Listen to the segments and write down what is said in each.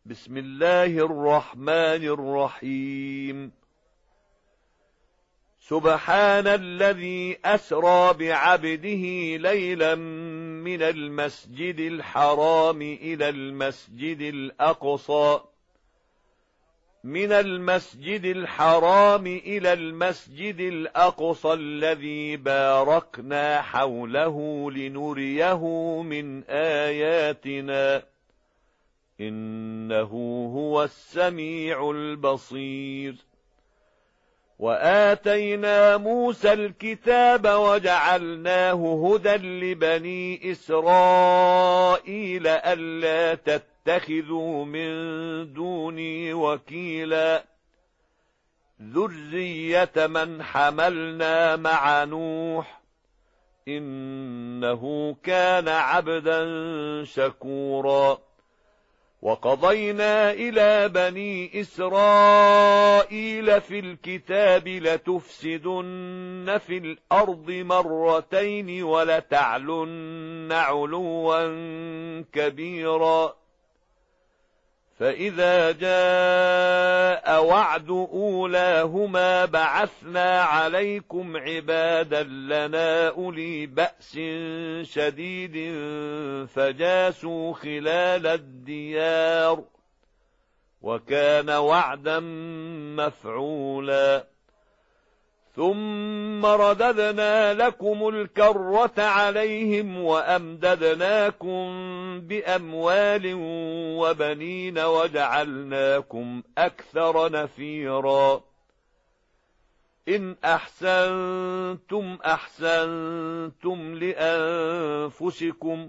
بسم الله الرحمن الرحيم. سبحان الذي أسرى بعبده ليلا من المسجد الحرام إلى المسجد الأقصى الذي باركنا حوله لنريه من آياتنا إنه هو السميع البصير. وآتينا موسى الكتاب وجعلناه هدى لبني إسرائيل ألا تتخذوا من دوني وكيلا ذرية من حملنا مع نوح إنه كان عبدا شكورا. وقضينا إلى بني إسرائيل في الكتاب لتفسدن في الأرض مرتين ولتعلن علوا كبيرا. فإذا جاء وعد أولاهما بعثنا عليكم عبادا لنا أولي بأس شديد فجاسوا خلال الديار وكان وعدا مفعولا. ثم رددنا لكم الكرة عليهم وأمددناكم بأموال وبنين وجعلناكم أكثر نفيرا. إن أحسنتم أحسنتم لأنفسكم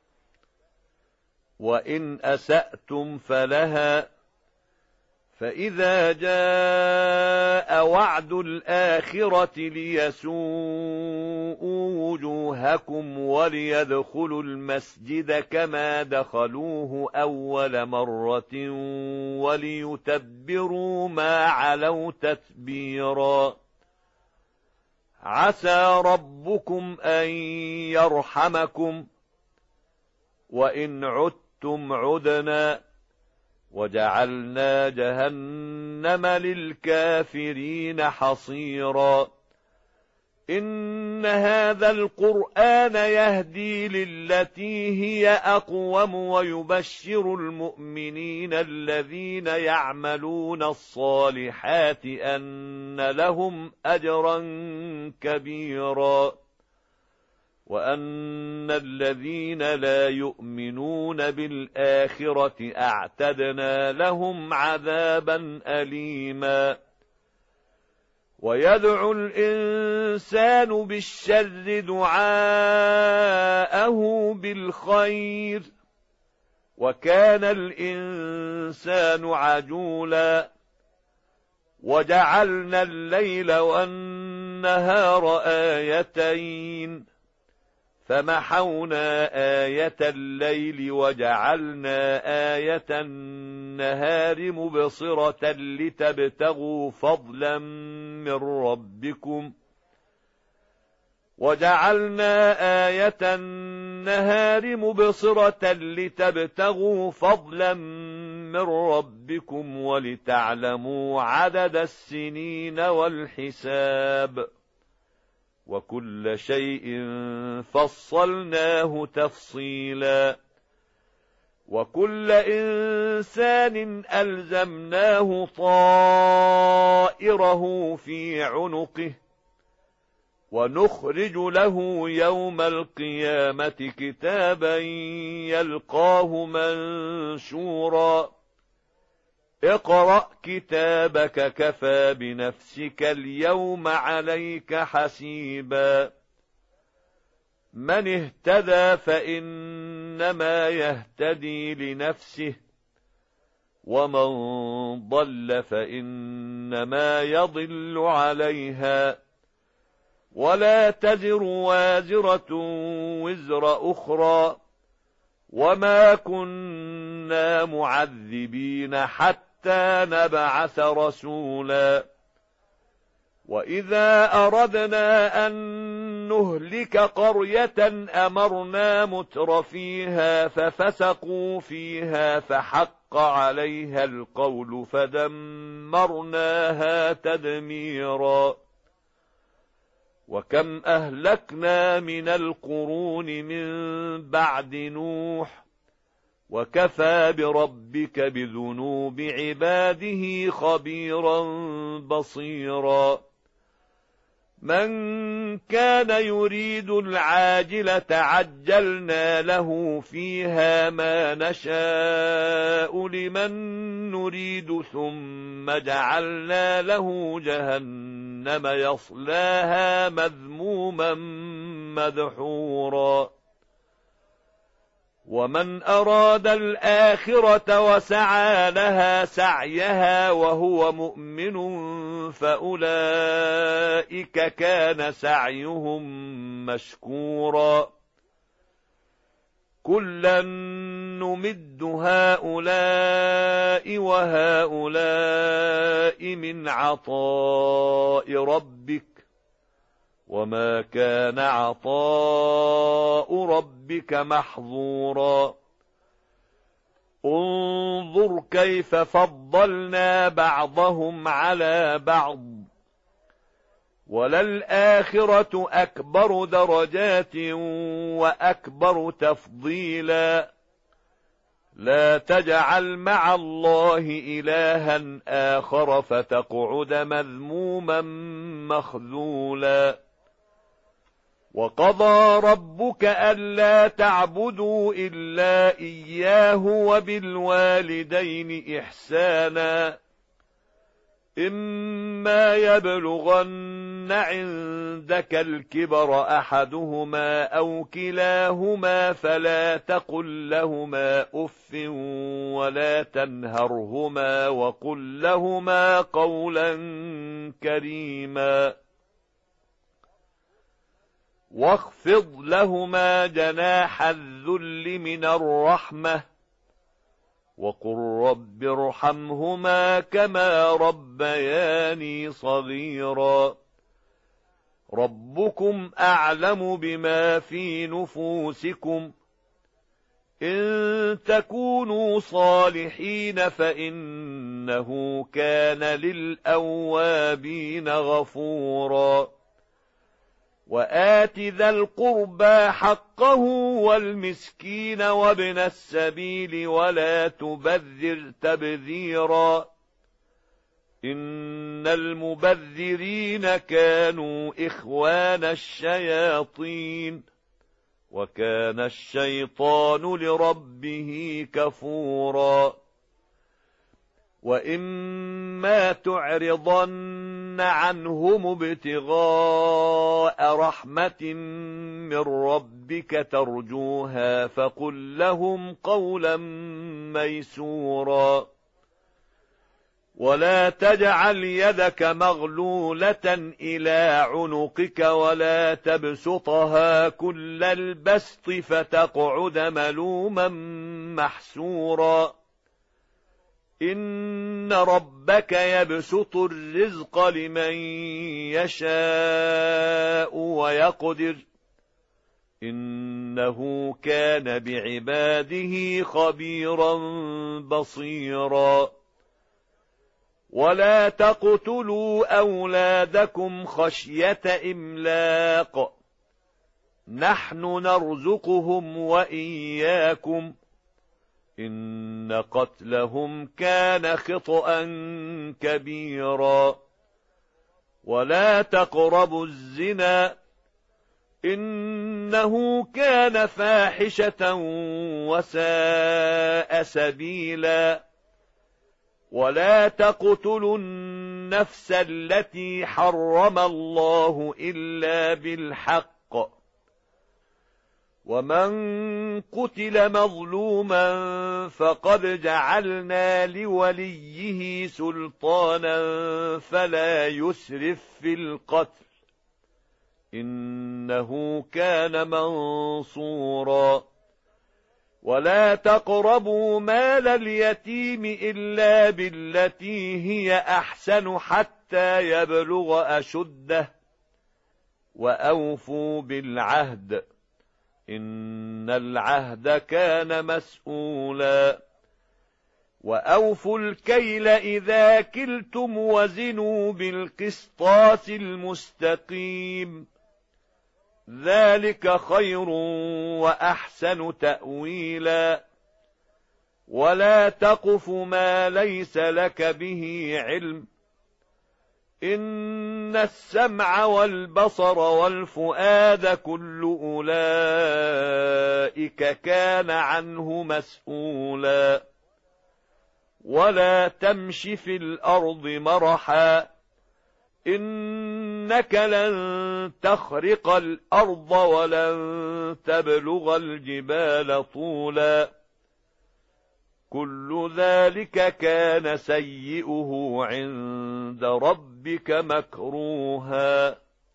وإن أسأتم فلها. فإذا جاء وعد الآخرة ليسوءوا وجوهكم وليدخلوا المسجد كما دخلوه أول مرة وليتبروا ما علوا تتبيرا. عسى ربكم أن يرحمكم وإن عدتم عدنا وجعلنا جهنم للكافرين حصيرا. إن هذا القرآن يهدي للتي هي أقوم ويبشر المؤمنين الذين يعملون الصالحات أن لهم أجرا كبيرا وأن الذين لا يؤمنون بالآخرة أعتدنا لهم عذابا أليما. ويدعو الإنسان بالشر دعاءه بالخير وكان الإنسان عجولا. وجعلنا الليل والنهار آيتين فمحونا آية الليل وجعلنا آية النهار مبصرة لتبتغوا فضلا من ربكم ولتعلموا عدد السنين والحساب وكل شيء فصلناه تفصيلا. وكل إنسان ألزمناه طائره في عنقه ونخرج له يوم القيامة كتابا يلقاه منشورا. اقرأ كتابك كفى بنفسك اليوم عليك حسيبا. من اهتدى فإنما يهتدي لنفسه ومن ضل فإنما يضل عليها ولا تزر وازرة وزر أخرى وما كنا معذبين حتى نبعث رسولا. وإذا أردنا أن نهلك قرية أمرنا متر فيها ففسقوا فيها فحق عليها القول فدمرناها تدميرا وكم أهلكنا من القرون من بعد نوح وكفى بربك بذنوب عباده خبيرا بصيرا من كان يريد العاجلة عجلنا له فيها ما نشاء لمن نريد ثم جعلنا له جهنم يصلاها مذموما مدحورا ومن أراد الآخرة وسعى لها سعيها وهو مؤمن فأولئك كان سعيهم مشكورا كلا نمد هؤلاء وهؤلاء من عطاء ربك وما كان عطاء ربك محظورا انظر كيف فضلنا بعضهم على بعض وللآخرة أكبر درجات وأكبر تفضيلا لا تجعل مع الله إلها آخر فتقعد مذموما مخذولا وقضى ربك ألا تعبدوا إلا إياه وبالوالدين إحسانا إما يبلغن عندك الكبر أحدهما أو كلاهما فلا تقل لهما أف ولا تنهرهما وقل لهما قولا كريما واخفض لهما جناح الذل من الرحمة وقل رب ارحمهما كما ربياني صغيرا ربكم أعلم بما في نفوسكم إن تكونوا صالحين فإنه كان للأوابين غفورا وآت ذا القربى حقه والمسكين وابن السبيل ولا تبذر تبذيرا إن المبذرين كانوا إخوان الشياطين وكان الشيطان لربه كفورا وإما تعرضن عنهم ابتغاء رحمة من ربك ترجوها فقل لهم قولا ميسورا ولا تجعل يدك مغلولة إلى عنقك ولا تبسطها كل البسط فتقعد ملوما محسورا إن ربك يبسط الرزق لمن يشاء ويقدر إنه كان بعباده خبيرا بصيرا ولا تقتلوا أولادكم خشية إملاق نحن نرزقهم وإياكم إن قتلهم كان خطأ كبيرا ولا تقربوا الزنا إنه كان فاحشة وساء سبيلا ولا تقتلوا النفس التي حرم الله إلا بالحق ومن قتل مظلوما فقد جعلنا لوليه سلطانا فلا يسرف في القتل إنه كان منصورا ولا تقربوا مال اليتيم إلا بالتي هي أحسن حتى يبلغ أشده وأوفوا بالعهد إن العهد كان مسؤولا وأوفوا الكيل إذا كلتم وزنوا بالقسطاس المستقيم ذلك خير وأحسن تأويلا ولا تقف ما ليس لك به علم إن السمع والبصر والفؤاد كل أولئك كان عنه مسؤولا ولا تمش في الأرض مرحا إنك لن تخرق الأرض ولن تبلغ الجبال طولا كل ذلك كان سيئه عند ربك مكروها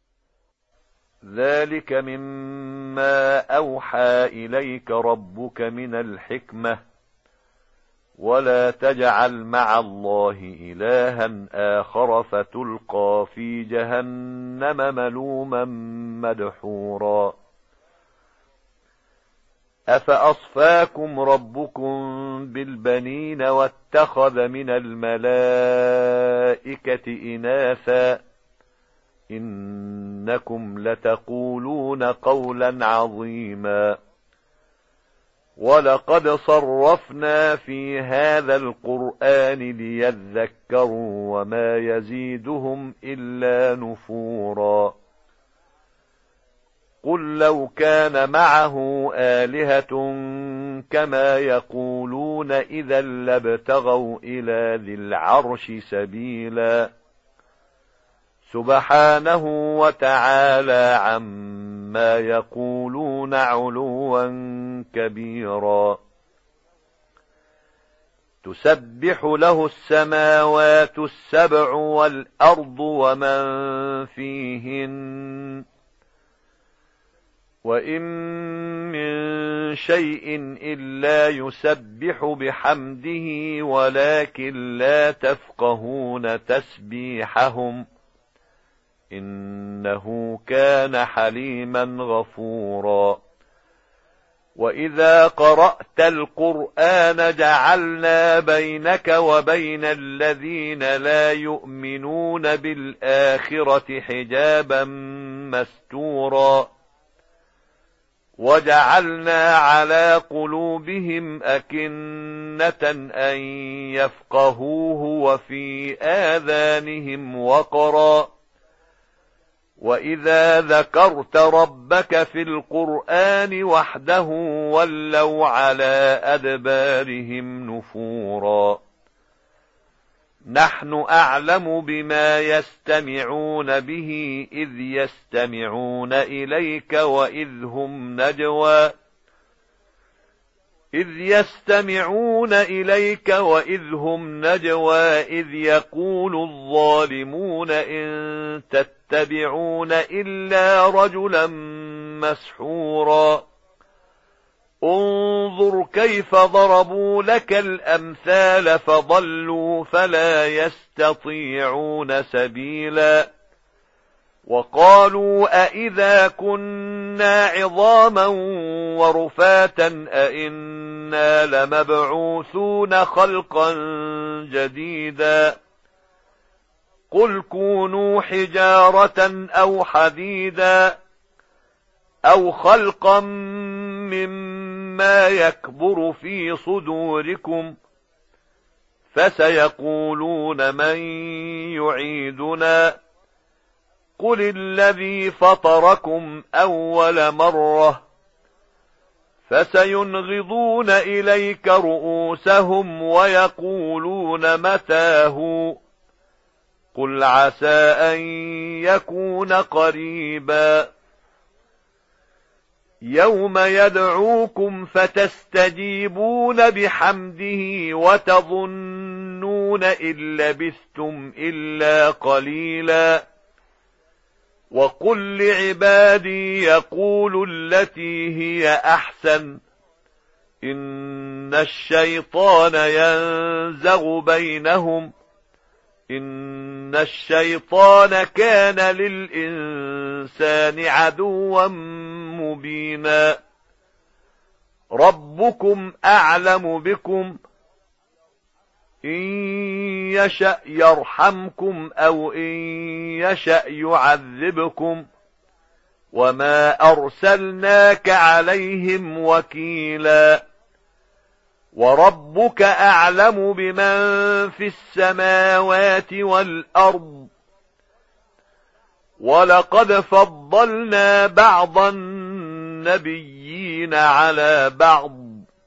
ذلك مما أوحى إليك ربك من الحكمة ولا تجعل مع الله إلها آخر فتلقى في جهنم ملوما مدحورا أفأصفاكم ربكم بالبنين واتخذ من الملائكة إناثا إنكم لتقولون قولا عظيما ولقد صرفنا في هذا القرآن ليذكروا وما يزيدهم إلا نفورا قل لو كان معه آلهة كما يقولون إذا لابتغوا إلى ذي العرش سبيلا سبحانه وتعالى عما يقولون علوا كبيرا تسبح له السماوات السبع والأرض ومن فيهن وإن من شيء إلا يسبح بحمده ولكن لا تفقهون تسبيحهم إنه كان حليما غفورا وإذا قرأت القرآن جعلنا بينك وبين الذين لا يؤمنون بالآخرة حجابا مستورا وجعلنا على قلوبهم أكنة أن يفقهوه وفي آذانهم وقرا وإذا ذكرت ربك في القرآن وحده ولوا على أدبارهم نفورا نحن أعلم بما يستمعون به إذ يستمعون إليك وإذ هم نجوى إذ يقول الظالمون إن تتبعون إلا رجلا مسحورا انظر كيف ضربوا لك الأمثال فضلوا فلا يستطيعون سبيلا وقالوا أئذا كنا عظاما ورفاتا أئنا لمبعوثون خلقا جديدا قل كونوا حجارة أو حديدا أو خلقا مما يكبر في صدوركم فسيقولون من يعيدنا قل الذي فطركم أول مرة فسينغضون إليك رؤوسهم ويقولون متاه قل عسى أن يكون قريبا يوم يدعوكم فتستجيبون بحمده وتظنون إن لبثتم إلا قليلا وقل لعبادي يقولوا التي هي أحسن إن الشيطان ينزغ بينهم إن الشيطان كان للإنسان عدوا مبينا ربكم أعلم بكم إن يشأ يرحمكم أو إن يشأ يعذبكم وما أرسلناك عليهم وكيلا وربك أعلم بمن في السماوات والأرض ولقد فضلنا بعض النبيين على بعض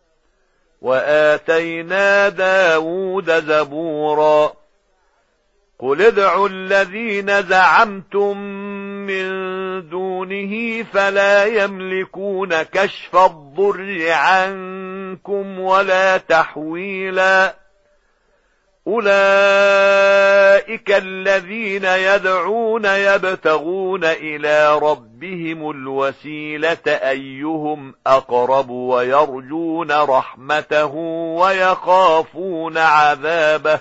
وآتينا داود زبورا قل ادعوا الذين زعمتم من دونه فلا يملكون كشف الضر عنكم ولا تحويلا أولئك الذين يدعون يبتغون إلى ربهم الوسيلة أيهم أقرب ويرجون رحمته ويخافون عذابه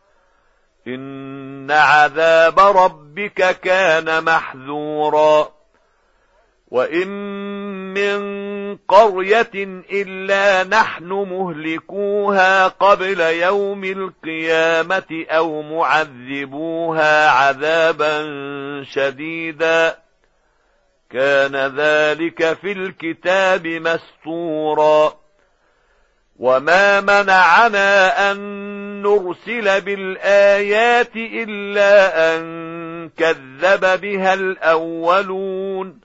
إن عذاب ربك كان محذورا وإن من قرية إلا نحن مهلكوها قبل يوم القيامة أو معذبوها عذابا شديدا كان ذلك في الكتاب مسطورا وما منعنا أن نرسل بالآيات إلا أن كذب بها الأولون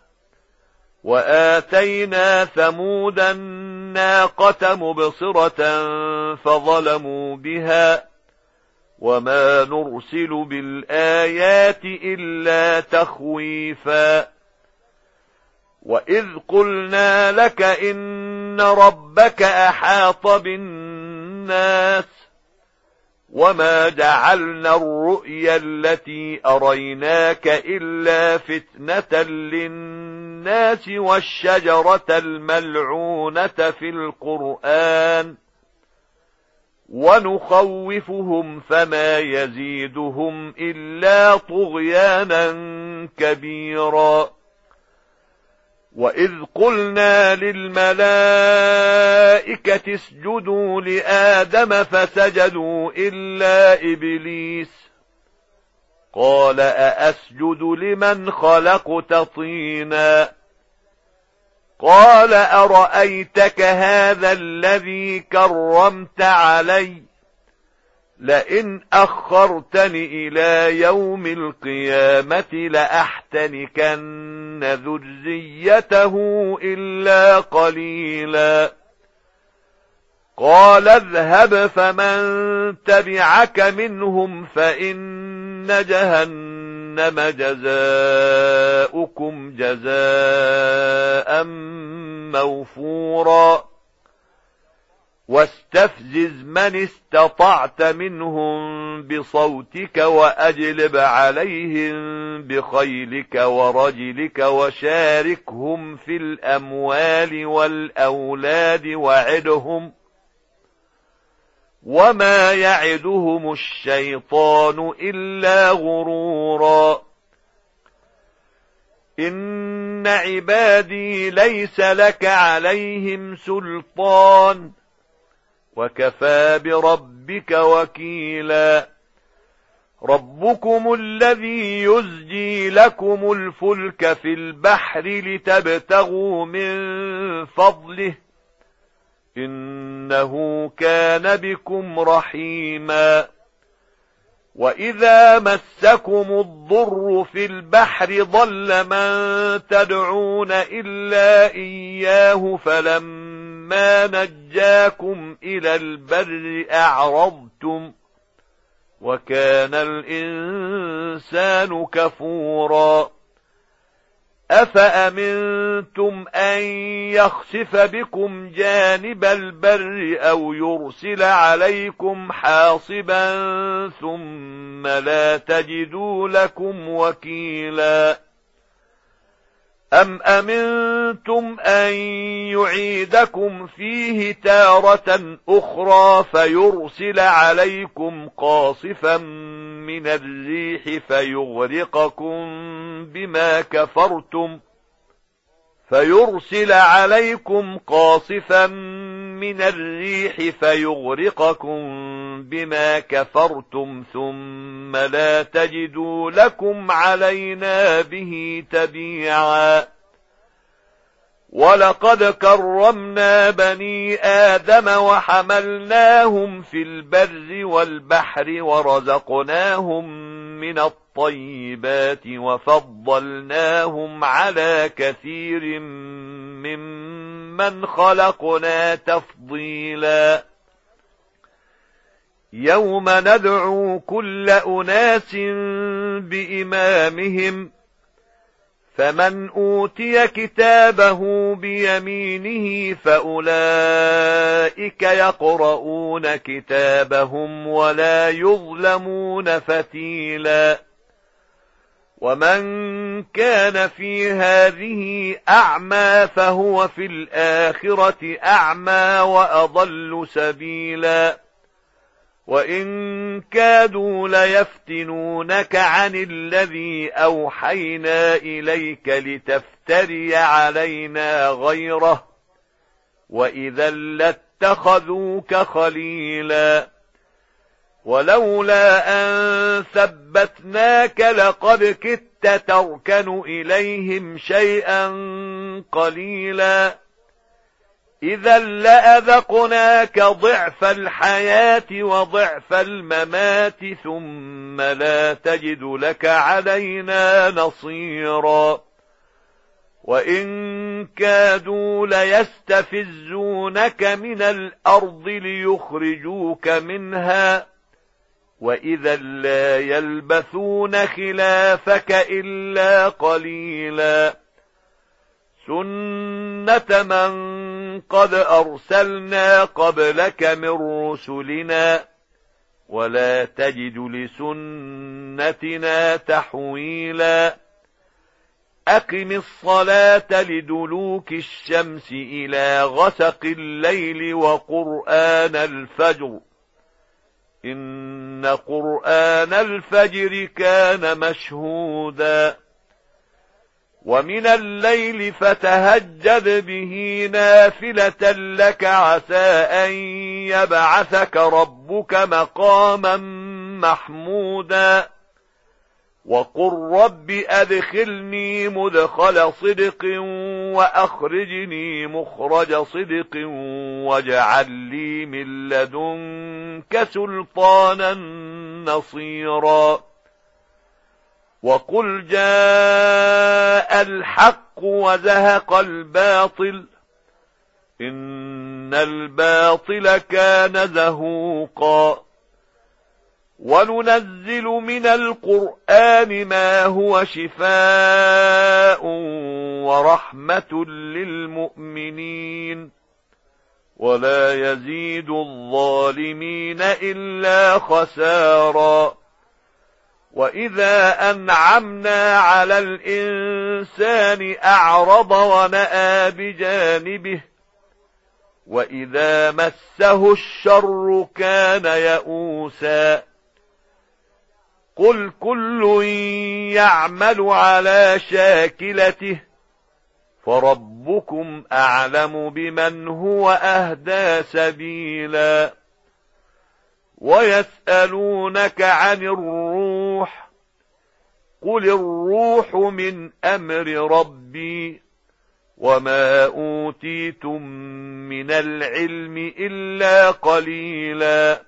وآتينا ثمود الناقة مبصرة فظلموا بها وما نرسل بالآيات إلا تخويفا وإذ قلنا لك إن ربك أحاط بالناس وما جعلنا الرؤيا التي أريناك إلا فتنة للناس والشجرة الملعونة في القرآن ونخوفهم فما يزيدهم إلا طغيانا كبيرا وإذ قلنا للملائكة اسجدوا لآدم فسجدوا إلا إبليس قال أأسجد لمن خلقت طينا قال أرأيتك هذا الذي كرمت علي لئن أخرتني إلى يوم القيامة لأحتنكن ذريته إلا قليلا قال اذهب فمن تبعك منهم فإن جهنم جزاؤكم جزاء موفورا واستفزز من استطعت منهم بصوتك وأجلب عليهم بخيلك ورجلك وشاركهم في الأموال والأولاد وعدهم وما يعدهم الشيطان إلا غرورا إن عبادي ليس لك عليهم سلطان وكفى بربك وكيلا ربكم الذي يزجي لكم الفلك في البحر لتبتغوا من فضله إنه كان بكم رحيما وإذا مسكم الضر في البحر ضل من تدعون إلا إياه فلما نجاكم إلى البر أعرضتم وكان الإنسان كفورا أفأمنتم أن يخسف بكم جانب البر أو يرسل عليكم حاصبا ثم لا تجدوا لكم وكيلا أم أمنتم أن يعيدكم فيه تارة أخرى فيرسل عليكم قاصفا من الريح فيغرقكم بما كفرتم فيرسل عليكم قاصفا من الريح فيغرقكم بما كفرتم ثم لا تجدوا لكم علينا به تبيعا ولقد كرمنا بني آدم وحملناهم في البر والبحر ورزقناهم من الطيبات وفضلناهم على كثير ممن خلقنا تفضيلا يوم ندعو كل أناس بإمامهم فمن أوتي كتابه بيمينه فأولئك يقرؤون كتابهم ولا يظلمون فتيلا ومن كان في هذه أعمى فهو في الآخرة أعمى وأضل سبيلا وإن كادوا ليفتنونك عن الذي أوحينا إليك لتفتري علينا غيره وإذا لاتخذوك خليلا ولولا أن ثبتناك لقد كدت تركن إليهم شيئا قليلا إذا لأذقناك ضعف الحياة وضعف الممات ثم لا تجد لك علينا نصيرا وإن كادوا ليستفزونك من الأرض ليخرجوك منها وإذا لا يلبثون خلافك إلا قليلا سنة من قد أرسلنا قبلك من رسلنا ولا تجد لسنتنا تحويلا أقم الصلاة لدلوك الشمس إلى غسق الليل وقرآن الفجر إن قرآن الفجر كان مشهودا ومن الليل فتهجد به نافلة لك عسى أن يبعثك ربك مقاما محمودا وقل رب أدخلني مدخل صدق وأخرجني مخرج صدق واجعل لي من لدنك سلطانا نصيرا وقل جاء الحق وزهق الباطل إن الباطل كان زهوقا وننزل من القرآن ما هو شفاء ورحمة للمؤمنين ولا يزيد الظالمين إلا خسارا وإذا أنعمنا على الإنسان أعرض ونأى بجانبه وإذا مسه الشر كان يئوسا قل كل يعمل على شاكلته فربكم أعلم بمن هو أهدى سبيلا ويسألونك عن الروح قل الروح من أمر ربي وما أوتيتم من العلم إلا قليلا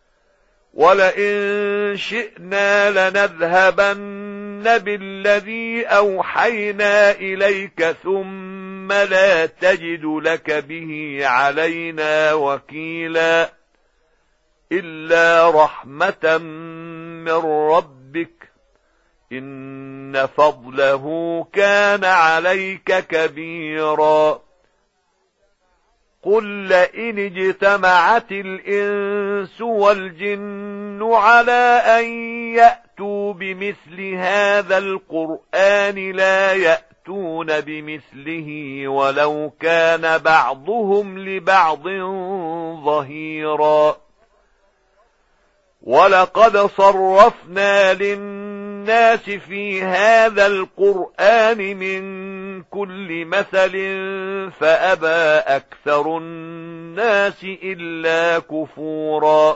ولئن شئنا لنذهبن بالذي أوحينا إليك ثم لا تجد لك به علينا وكيلا إلا رحمة من ربك إن فضله كان عليك كبيرا قل لئن اجتمعت الإنس والجن على أن يأتوا بمثل هذا القرآن لا يأتون بمثله ولو كان بعضهم لبعض ظهيرا ولقد صرفنا للناس في هذا القرآن من كل مثل فأبى أكثر الناس إلا كفورا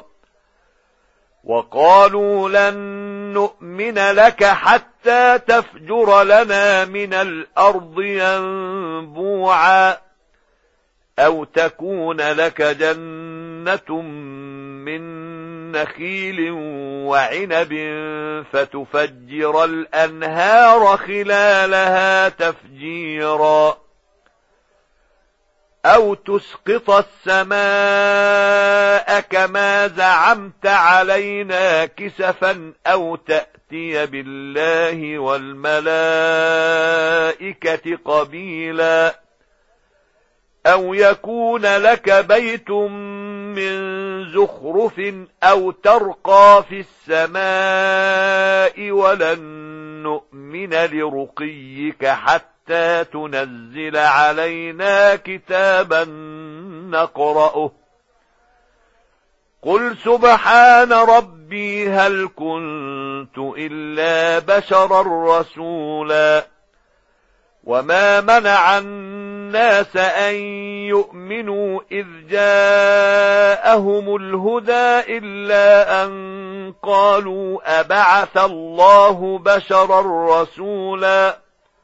وقالوا لن نؤمن لك حتى تفجر لنا من الأرض ينبوعا أو تكون لك جنة من نخيل وعنب فتفجر الأنهار خلالها تفجيرا أو تسقط السماء كما زعمت علينا كسفا أو تأتي بالله والملائكة قبيلا أو يكون لك بيت من زخرف أو ترقى في السماء ولن نؤمن لرقيك حتى تنزل علينا كتابا نقرأه قل سبحان ربي هل كنت إلا بشرا رسولا وما منع الناس أن يؤمنوا إذ جاءهم الهدى إلا أن قالوا أبعث الله بشرا رسولا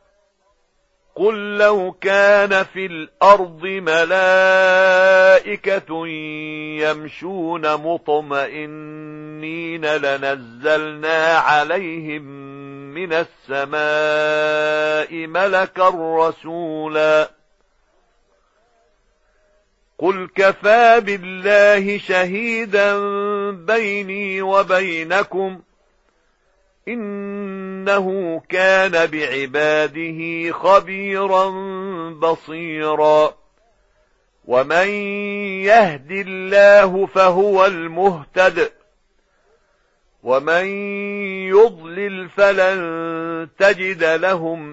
قل لو كان في الأرض ملائكة يمشون مطمئنين لنزلنا عليهم من السماء ملكا رسولا قل كفى بالله شهيدا بيني وبينكم إنه كان بعباده خبيرا بصيرا ومن يهد الله فهو المهتد ومن يضلل فلن تجد لهم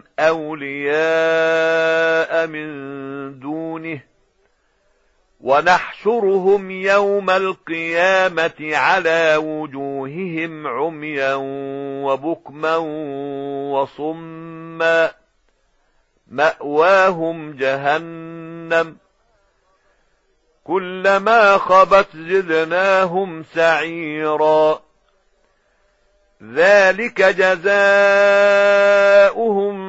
أولياء من دونه ونحشرهم يوم القيامة على وجوههم عميا وبكما وصما مأواهم جهنم كلما خبت زدناهم سعيرا ذلك جزاؤهم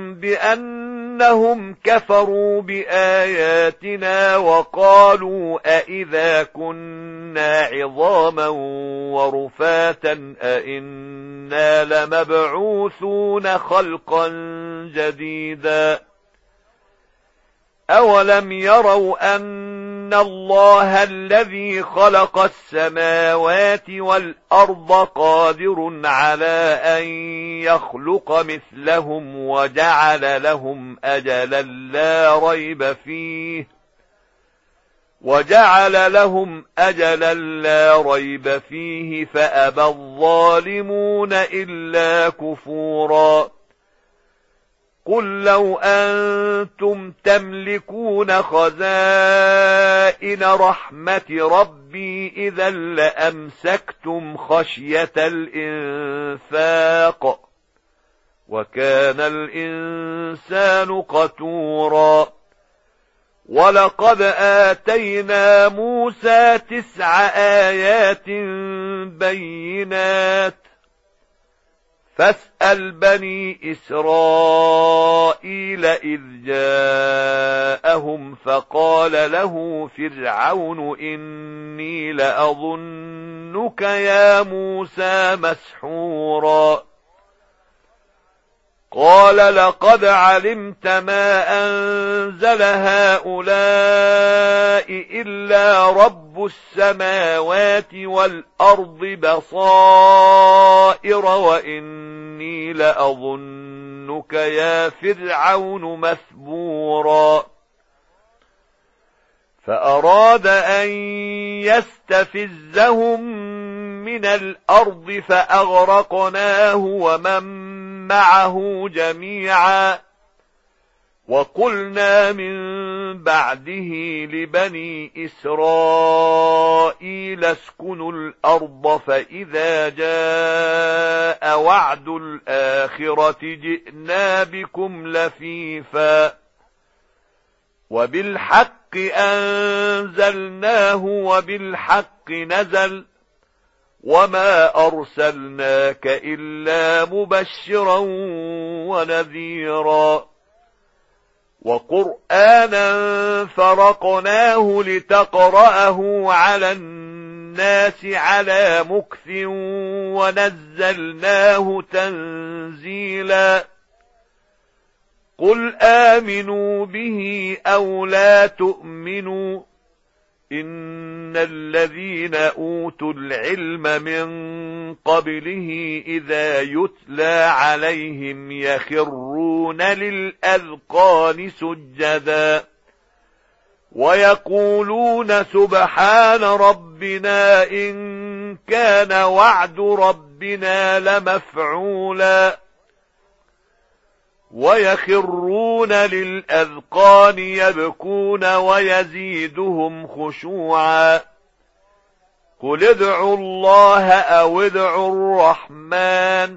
بأنهم كفروا بآياتنا وقالوا أئذا كنا عظاما ورفاتا أئنا لمبعوثون خلقا جديدا أولم يروا أن الله الذي خلق السماوات والأرض قادر على أن يخلق مثلهم وجعل لهم أجلا لا ريب فيه فأبى الظالمون إلا كفورا قل لو أنتم تملكون خزائن رحمة ربي إذا لأمسكتم خشية الإنفاق وكان الإنسان قتورا ولقد آتينا موسى 9 آيات بينات فاسأل بني إسرائيل إذ جاءهم فقال له فرعون إني لأظنك يا موسى مسحورا قال لقد علمت ما أنزل هؤلاء إلا رب السماوات والأرض بصائر وإني لأظنك يا فرعون مثبورا فأراد أن يستفزهم من الأرض فأغرقناه ومن معه جميعا وقلنا من بعده لبني إسرائيل اسكنوا الأرض فإذا جاء وعد الآخرة جئنا بكم لفيفا وبالحق أنزلناه وبالحق نزل وما أرسلناك إلا مبشرا ونذيرا وقرآنا فرقناه لتقرأه على الناس على مكث ونزلناه تنزيلا قل آمنوا به أو لا تؤمنوا إن الذين أوتوا العلم من قبله إذا يتلى عليهم يخرون للأذقان سجدا ويقولون سبحان ربنا إن كان وعد ربنا لمفعولا ويخرون للأذقان يبكون ويزيدهم خشوعا قل ادعوا الله أو ادعوا الرحمن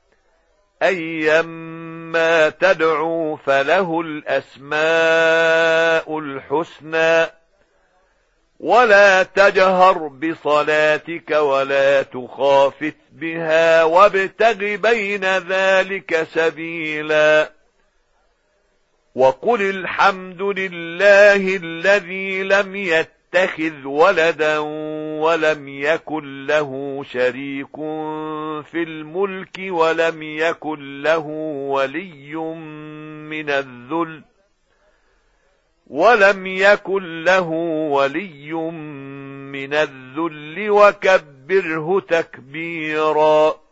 أيما تدعوا فله الأسماء الحسنى ولا تجهر بصلاتك ولا تخافت بها وابتغ بين ذلك سبيلا وقل الحمد لله الذي لم يتخذ ولدا ولم يكن له شريك في الملك ولم يكن له ولي من الذل وكبره تكبيرا